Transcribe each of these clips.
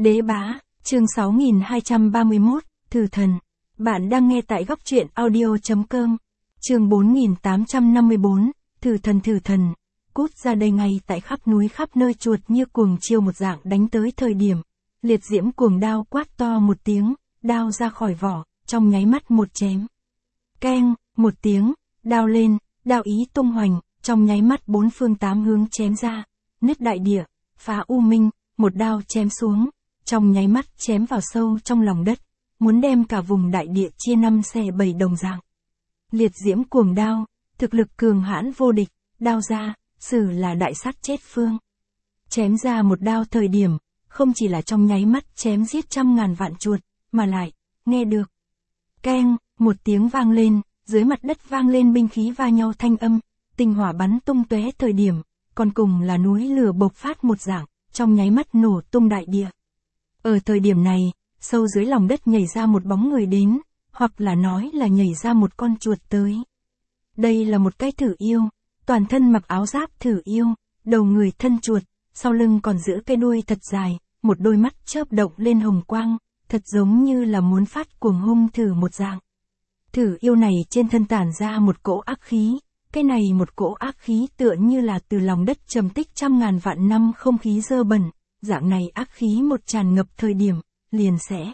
Đế bá, chương 6231, Thử thần. Bạn đang nghe tại góc truyện audio.com. Chương 4854, Thử thần. Cút ra đây ngay tại khắp núi khắp nơi chuột như cuồng chiêu một dạng đánh tới thời điểm. Liệt diễm cuồng đao quát to một tiếng, đao ra khỏi vỏ, trong nháy mắt một chém. Keng, một tiếng, đao lên, đao ý tung hoành, trong nháy mắt bốn phương tám hướng chém ra, nứt đại địa, phá u minh, một đao chém xuống, trong nháy mắt chém vào sâu trong lòng đất, muốn đem cả vùng đại địa chia năm xẻ bảy đồng dạng. Liệt diễm cuồng đao, thực lực cường hãn vô địch, đao ra, xử là đại sát chết phương. Chém ra một đao thời điểm, không chỉ là trong nháy mắt chém giết trăm ngàn vạn chuột, mà lại, nghe được. Keng, một tiếng vang lên, dưới mặt đất vang lên binh khí va nhau thanh âm, tinh hỏa bắn tung tóe thời điểm, còn cùng là núi lửa bộc phát một dạng, trong nháy mắt nổ tung đại địa. Ở thời điểm này, sâu dưới lòng đất nhảy ra một bóng người đến, hoặc là nói là nhảy ra một con chuột tới. Đây là một cái thử yêu, toàn thân mặc áo giáp thử yêu, đầu người thân chuột, sau lưng còn giữ cái đuôi thật dài, một đôi mắt chớp động lên hồng quang, thật giống như là muốn phát cuồng hung thử một dạng. Thử yêu này trên thân tản ra một cỗ ác khí, cái này một cỗ ác khí tựa như là từ lòng đất trầm tích trăm ngàn vạn năm không khí dơ bẩn, dạng này ác khí một tràn ngập thời điểm, liền sẽ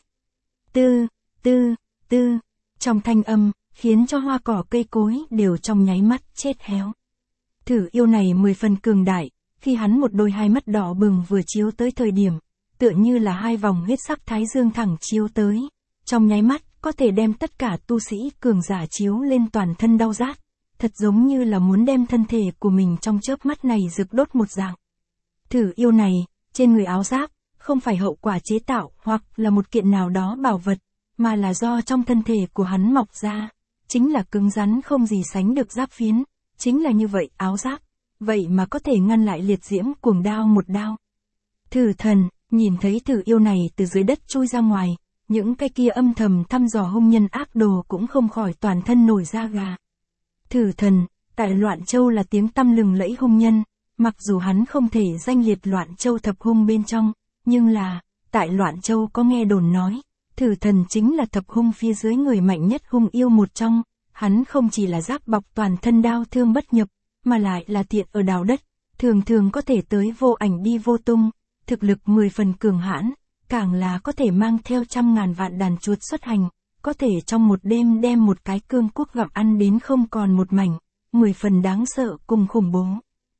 tư, trong thanh âm, khiến cho hoa cỏ cây cối đều trong nháy mắt chết héo. Thử yêu này 10 phần cường đại, khi hắn một đôi hai mắt đỏ bừng vừa chiếu tới thời điểm, tựa như là hai vòng huyết sắc thái dương thẳng chiếu tới, trong nháy mắt có thể đem tất cả tu sĩ cường giả chiếu lên toàn thân đau rát, thật giống như là muốn đem thân thể của mình trong chớp mắt này rực đốt một dạng. Thử yêu này, trên người áo giáp, không phải hậu quả chế tạo hoặc là một kiện nào đó bảo vật, mà là do trong thân thể của hắn mọc ra, chính là cứng rắn không gì sánh được giáp phiến, chính là như vậy áo giáp, vậy mà có thể ngăn lại liệt diễm cuồng đao một đao. Thử thần, nhìn thấy thử yêu này từ dưới đất chui ra ngoài, những cái kia âm thầm thăm dò hung nhân ác đồ cũng không khỏi toàn thân nổi da gà. Thử thần, tại Loạn Châu là tiếng tăm lừng lẫy hung nhân, mặc dù hắn không thể danh liệt Loạn Châu thập hung bên trong, nhưng là, tại Loạn Châu có nghe đồn nói, thử thần chính là thập hung phía dưới người mạnh nhất hung yêu một trong, hắn không chỉ là giáp bọc toàn thân đao thương bất nhập, mà lại là thiện ở đào đất, thường có thể tới vô ảnh đi vô tung, thực lực 10 phần cường hãn, càng là có thể mang theo trăm ngàn vạn đàn chuột xuất hành, có thể trong một đêm đem một cái cương quốc gặm ăn đến không còn một mảnh, 10 phần đáng sợ cùng khủng bố.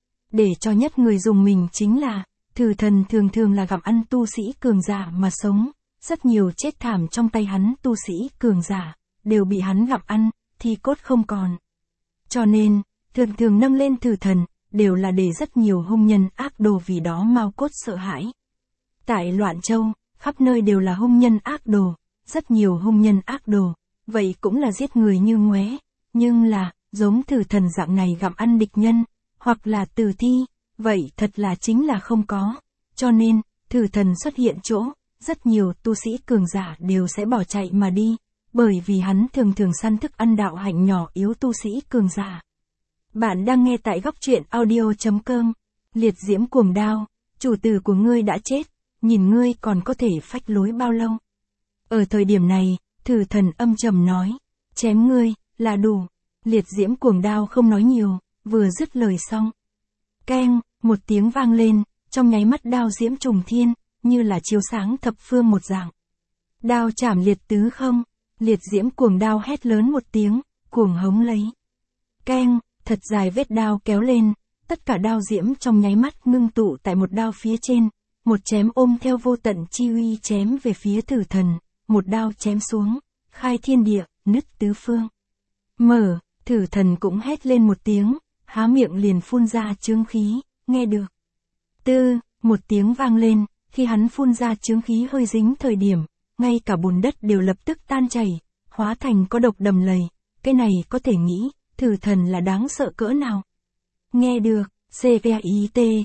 Để cho nhất người dùng mình chính là, thử thần thường là gặm ăn tu sĩ cường giả mà sống, rất nhiều chết thảm trong tay hắn tu sĩ cường giả, đều bị hắn gặm ăn, thi cốt không còn. Cho nên, thường nâng lên thử thần, đều là để rất nhiều hung nhân ác đồ vì đó mau cốt sợ hãi. Tại Loạn Châu, khắp nơi đều là hung nhân ác đồ, rất nhiều hung nhân ác đồ, vậy cũng là giết người như ngoé, nhưng là, giống thử thần dạng này gặm ăn địch nhân, hoặc là tử thi, vậy thật là chính là không có. Cho nên, thử thần xuất hiện chỗ, rất nhiều tu sĩ cường giả đều sẽ bỏ chạy mà đi, bởi vì hắn thường săn thức ăn đạo hạnh nhỏ yếu tu sĩ cường giả. Bạn đang nghe tại góc truyện audio.com. Liệt diễm cuồng đao, chủ tử của ngươi đã chết, nhìn ngươi còn có thể phách lối bao lâu. Ở thời điểm này, thử thần âm trầm nói, chém ngươi, là đủ. Liệt diễm cuồng đao không nói nhiều, vừa dứt lời xong. Keng, một tiếng vang lên, trong nháy mắt đao diễm trùng thiên, như là chiếu sáng thập phương một dạng. Đao chảm liệt tứ không, liệt diễm cuồng đao hét lớn một tiếng, cuồng hống lấy. Keng, thật dài vết đao kéo lên, tất cả đao diễm trong nháy mắt ngưng tụ tại một đao phía trên, một chém ôm theo vô tận chi uy chém về phía thử thần, một đao chém xuống, khai thiên địa, nứt tứ phương. Mở, thử thần cũng hét lên một tiếng, há miệng liền phun ra chướng khí, nghe được. Một tiếng vang lên, khi hắn phun ra chướng khí hơi dính thời điểm, ngay cả bùn đất đều lập tức tan chảy, hóa thành có độc đầm lầy, cái này có thể nghĩ, thử thần là đáng sợ cỡ nào. Nghe được, CKIT,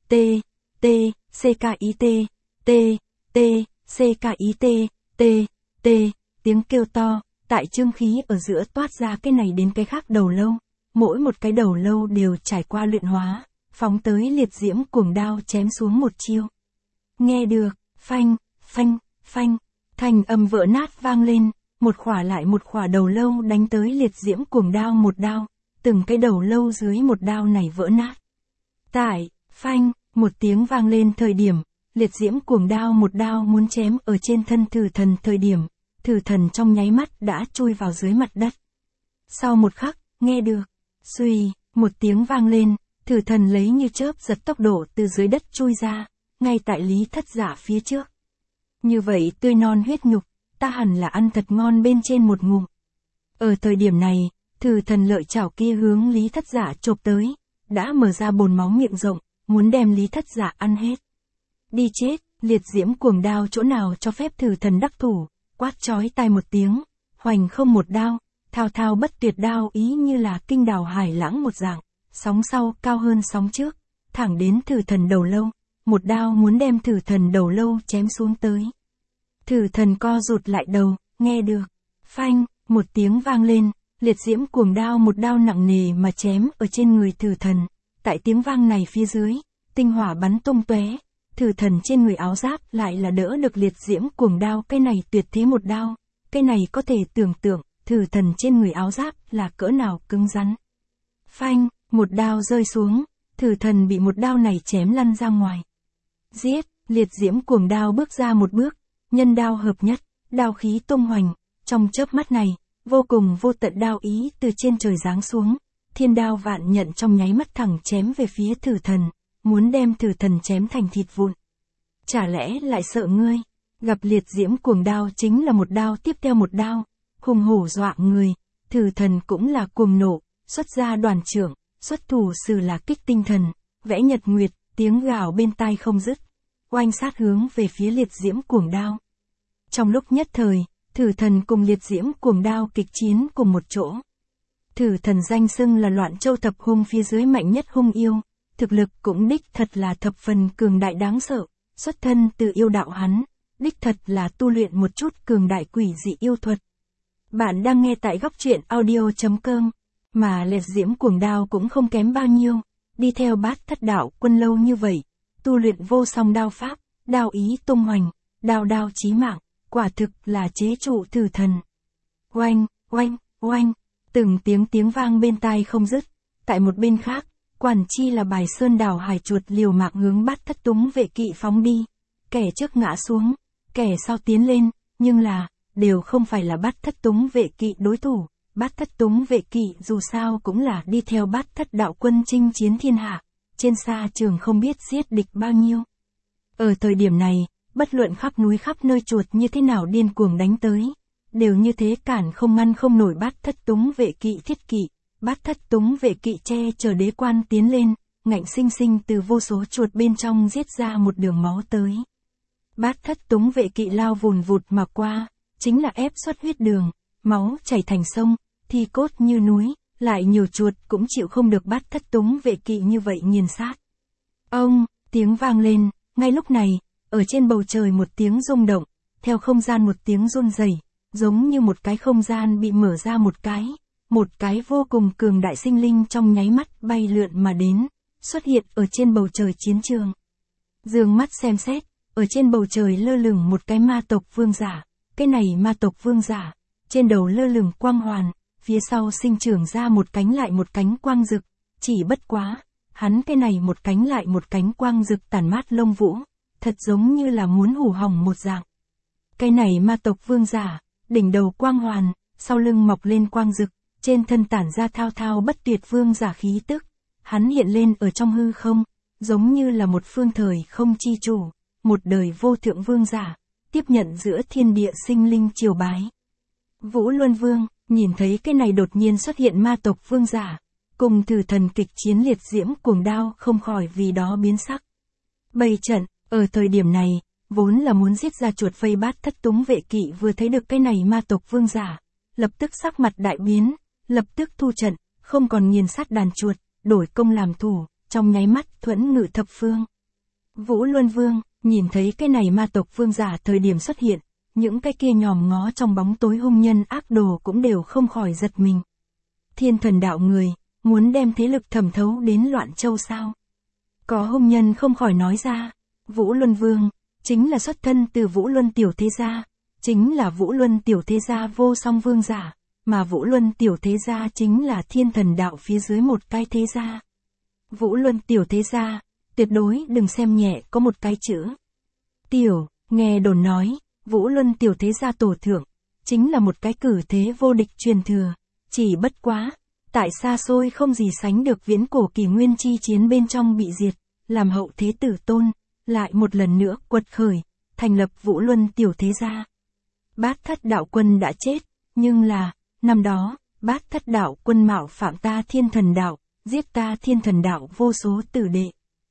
tiếng kêu to, tại chướng khí ở giữa toát ra cái này đến cái khác đầu lâu, mỗi một cái đầu lâu đều trải qua luyện hóa, phóng tới liệt diễm cuồng đao chém xuống một chiêu. Nghe được, phanh, phanh, phanh, thanh âm vỡ nát vang lên, một khỏa lại một khỏa đầu lâu đánh tới liệt diễm cuồng đao một đao, từng cái đầu lâu dưới một đao này vỡ nát. Tại, phanh, một tiếng vang lên thời điểm, liệt diễm cuồng đao một đao muốn chém ở trên thân thử thần thời điểm, thử thần trong nháy mắt đã chui vào dưới mặt đất. Sau một khắc, nghe được, suy, một tiếng vang lên, thử thần lấy như chớp giật tốc độ từ dưới đất chui ra, ngay tại Lý Thất Dạ phía trước. Như vậy tươi non huyết nhục, ta hẳn là ăn thật ngon bên trên một ngụm. Ở thời điểm này, thử thần lợi chảo kia hướng Lý Thất Dạ chộp tới, đã mở ra bồn máu miệng rộng, muốn đem Lý Thất Dạ ăn hết. Đi chết, liệt diễm cuồng đao chỗ nào cho phép thử thần đắc thủ, quát chói tai một tiếng, hoành không một đao, thao thao bất tuyệt đao ý như là kinh đào hải lãng một dạng, sóng sau cao hơn sóng trước, thẳng đến thử thần đầu lâu, một đao muốn đem thử thần đầu lâu chém xuống tới. Thử thần co rụt lại đầu, nghe được, phanh, một tiếng vang lên, liệt diễm cuồng đao một đao nặng nề mà chém ở trên người thử thần, tại tiếng vang này phía dưới, tinh hỏa bắn tung tóe, thử thần trên người áo giáp lại là đỡ được liệt diễm cuồng đao, cái này tuyệt thế một đao, cái này có thể tưởng tượng, thử thần trên người áo giáp là cỡ nào cứng rắn. Phanh, một đao rơi xuống, thử thần bị một đao này chém lăn ra ngoài. Giết, liệt diễm cuồng đao bước ra một bước, nhân đao hợp nhất, đao khí tung hoành, trong chớp mắt này, vô cùng vô tận đao ý từ trên trời giáng xuống, thiên đao vạn nhận trong nháy mắt thẳng chém về phía thử thần, muốn đem thử thần chém thành thịt vụn. Chả lẽ lại sợ ngươi? Gặp liệt diễm cuồng đao chính là một đao tiếp theo một đao, hùng hổ dọa người, thử thần cũng là cuồng nộ, xuất ra đoàn trưởng, xuất thủ sử là kích tinh thần, vẽ nhật nguyệt, tiếng gào bên tai không dứt, oanh sát hướng về phía liệt diễm cuồng đao. Trong lúc nhất thời, thử thần cùng liệt diễm cuồng đao kịch chiến cùng một chỗ. Thử thần danh xưng là loạn châu thập hung phía dưới mạnh nhất hung yêu, thực lực cũng đích thật là thập phần cường đại đáng sợ, xuất thân từ yêu đạo hắn, đích thật là tu luyện một chút cường đại quỷ dị yêu thuật. Bạn đang nghe tại góc truyện audio.com, mà liệt diễm cuồng đao cũng không kém bao nhiêu, đi theo Bát Thất Đạo Quân lâu như vậy, tu luyện vô song đao pháp, đao ý tung hoành, đao đao chí mạng, quả thực là chế trụ thử thần. Oanh, oanh, oanh, từng tiếng vang bên tai không dứt, tại một bên khác, quản chi là Bài Sơn đảo hải chuột liều mạng hướng Bát Thất Túng vệ kỵ phóng đi, kẻ trước ngã xuống, kẻ sau tiến lên, nhưng là, đều không phải là Bát Thất Túng vệ kỵ đối thủ. Bát Thất Túng vệ kỵ dù sao cũng là đi theo Bát Thất Đạo Quân chinh chiến thiên hạ, trên xa trường không biết giết địch bao nhiêu. Ở thời điểm này, bất luận khắp núi khắp nơi chuột như thế nào điên cuồng đánh tới, đều như thế cản không ngăn không nổi Bát Thất Túng vệ kỵ thiết kỵ. Bát Thất Túng vệ kỵ che chở đế quan tiến lên, ngạnh sinh sinh từ vô số chuột bên trong giết ra một đường máu tới. Bát Thất Túng vệ kỵ lao vùn vụt mà qua, chính là ép xuất huyết đường, máu chảy thành sông, thi cốt như núi, lại nhiều chuột cũng chịu không được Bát Thất Túng vệ kỵ như vậy nghiền sát. Ông, tiếng vang lên, ngay lúc này, ở trên bầu trời một tiếng rung động, theo không gian một tiếng run rẩy, giống như một cái không gian bị mở ra một cái vô cùng cường đại sinh linh trong nháy mắt bay lượn mà đến, xuất hiện ở trên bầu trời chiến trường. Dương mắt xem xét, ở trên bầu trời lơ lửng một cái ma tộc vương giả, cái này ma tộc vương giả, trên đầu lơ lửng quang hoàn, phía sau sinh trưởng ra một cánh lại một cánh quang rực, chỉ bất quá, hắn cái này một cánh lại một cánh quang rực tản mát lông vũ, thật giống như là muốn hủ hỏng một dạng. Cái này ma tộc vương giả, đỉnh đầu quang hoàn, sau lưng mọc lên quang rực, trên thân tản ra thao thao bất tuyệt vương giả khí tức, hắn hiện lên ở trong hư không, giống như là một phương thời không chi chủ, một đời vô thượng vương giả, tiếp nhận giữa thiên địa sinh linh triều bái. Vũ Luân Vương, nhìn thấy cái này đột nhiên xuất hiện ma tộc vương giả, cùng thử thần kịch chiến liệt diễm cuồng đao không khỏi vì đó biến sắc. Bày trận, ở thời điểm này, vốn là muốn giết ra chuột vây Bát Thất Túng vệ kỵ vừa thấy được cái này ma tộc vương giả, lập tức sắc mặt đại biến, lập tức thu trận, không còn nghiền sát đàn chuột, đổi công làm thủ, trong nháy mắt thuẫn ngự thập phương. Vũ Luân Vương, nhìn thấy cái này ma tộc vương giả thời điểm xuất hiện, những cái kia nhòm ngó trong bóng tối hung nhân ác đồ cũng đều không khỏi giật mình. Thiên Thần đạo người, muốn đem thế lực thẩm thấu đến Loạn Châu sao? Có hung nhân không khỏi nói ra, Vũ Luân Vương, chính là xuất thân từ Vũ Luân tiểu thế gia, chính là Vũ Luân tiểu thế gia vô song vương giả, mà Vũ Luân tiểu thế gia chính là thiên thần đạo phía dưới một cái thế gia. Vũ Luân tiểu thế gia, tuyệt đối đừng xem nhẹ có một cái chữ. Tiểu, nghe đồn nói, Vũ Luân tiểu thế gia tổ thượng, chính là một cái cử thế vô địch truyền thừa, chỉ bất quá, tại xa xôi không gì sánh được viễn cổ kỷ nguyên chi chiến bên trong bị diệt, làm hậu thế tử tôn, lại một lần nữa quật khởi, thành lập Vũ Luân tiểu thế gia. Bát Thất đạo quân đã chết, nhưng là, năm đó, Bát Thất đạo quân mạo phạm ta thiên thần đạo, giết ta thiên thần đạo vô số tử đệ.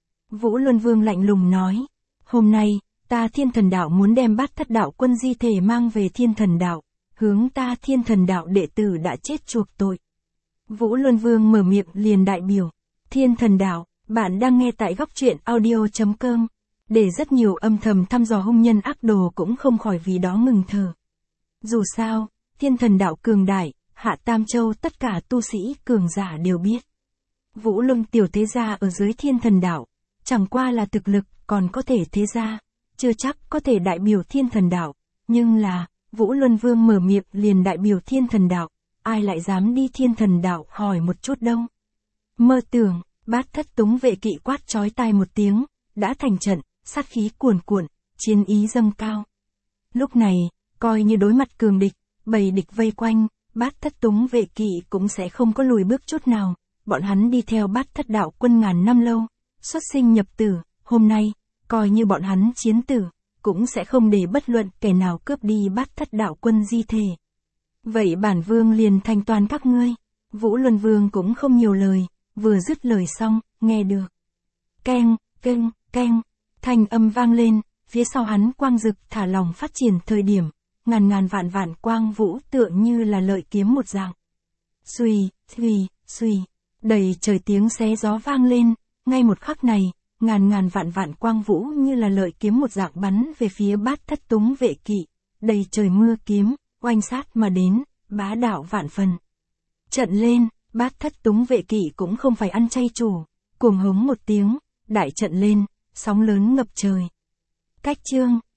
Vũ Luân Vương lạnh lùng nói, hôm nay, ta thiên thần đạo muốn đem Bát Thất đạo quân di thể mang về thiên thần đạo, hướng ta thiên thần đạo đệ tử đã chết chuộc tội. Vũ Luân Vương mở miệng liền đại biểu, thiên thần đạo, bạn đang nghe tại góc truyện audio.com, để rất nhiều âm thầm thăm dò hung nhân ác đồ cũng không khỏi vì đó ngừng thở. Dù sao, thiên thần đạo cường đại, hạ Tam Châu tất cả tu sĩ cường giả đều biết. Vũ Luân tiểu thế gia ở dưới thiên thần đạo, chẳng qua là thực lực còn có thể thế gia, chưa chắc có thể đại biểu thiên thần đạo, nhưng là, Vũ Luân Vương mở miệng liền đại biểu thiên thần đạo, ai lại dám đi thiên thần đạo hỏi một chút đâu. Mơ tưởng, Bát Thất túng vệ kỵ quát chói tai một tiếng, đã thành trận, sát khí cuồn cuộn, chiến ý dâng cao. Lúc này, coi như đối mặt cường địch, bầy địch vây quanh, Bát Thất túng vệ kỵ cũng sẽ không có lùi bước chút nào, bọn hắn đi theo Bát Thất đạo quân ngàn năm lâu, xuất sinh nhập tử, hôm nay, coi như bọn hắn chiến tử, cũng sẽ không để bất luận kẻ nào cướp đi Bát Thất đạo quân di thể. Vậy bản vương liền thanh toàn các ngươi. Vũ Luân Vương cũng không nhiều lời, vừa dứt lời xong, nghe được. Keng, keng, keng, thanh âm vang lên, phía sau hắn quang dực thả lòng phát triển thời điểm, ngàn ngàn vạn vạn quang vũ tựa như là lợi kiếm một dạng. Xuy, xuy, xuy, đầy trời tiếng xé gió vang lên, ngay một khắc này, ngàn ngàn vạn vạn quang vũ như là lợi kiếm một dạng bắn về phía Bát Thất túng vệ kỵ, đầy trời mưa kiếm, oanh sát mà đến, bá đạo vạn phần. Trận lên, Bát Thất túng vệ kỵ cũng không phải ăn chay chủ, cuồng hống một tiếng, đại trận lên, sóng lớn ngập trời. Cách chương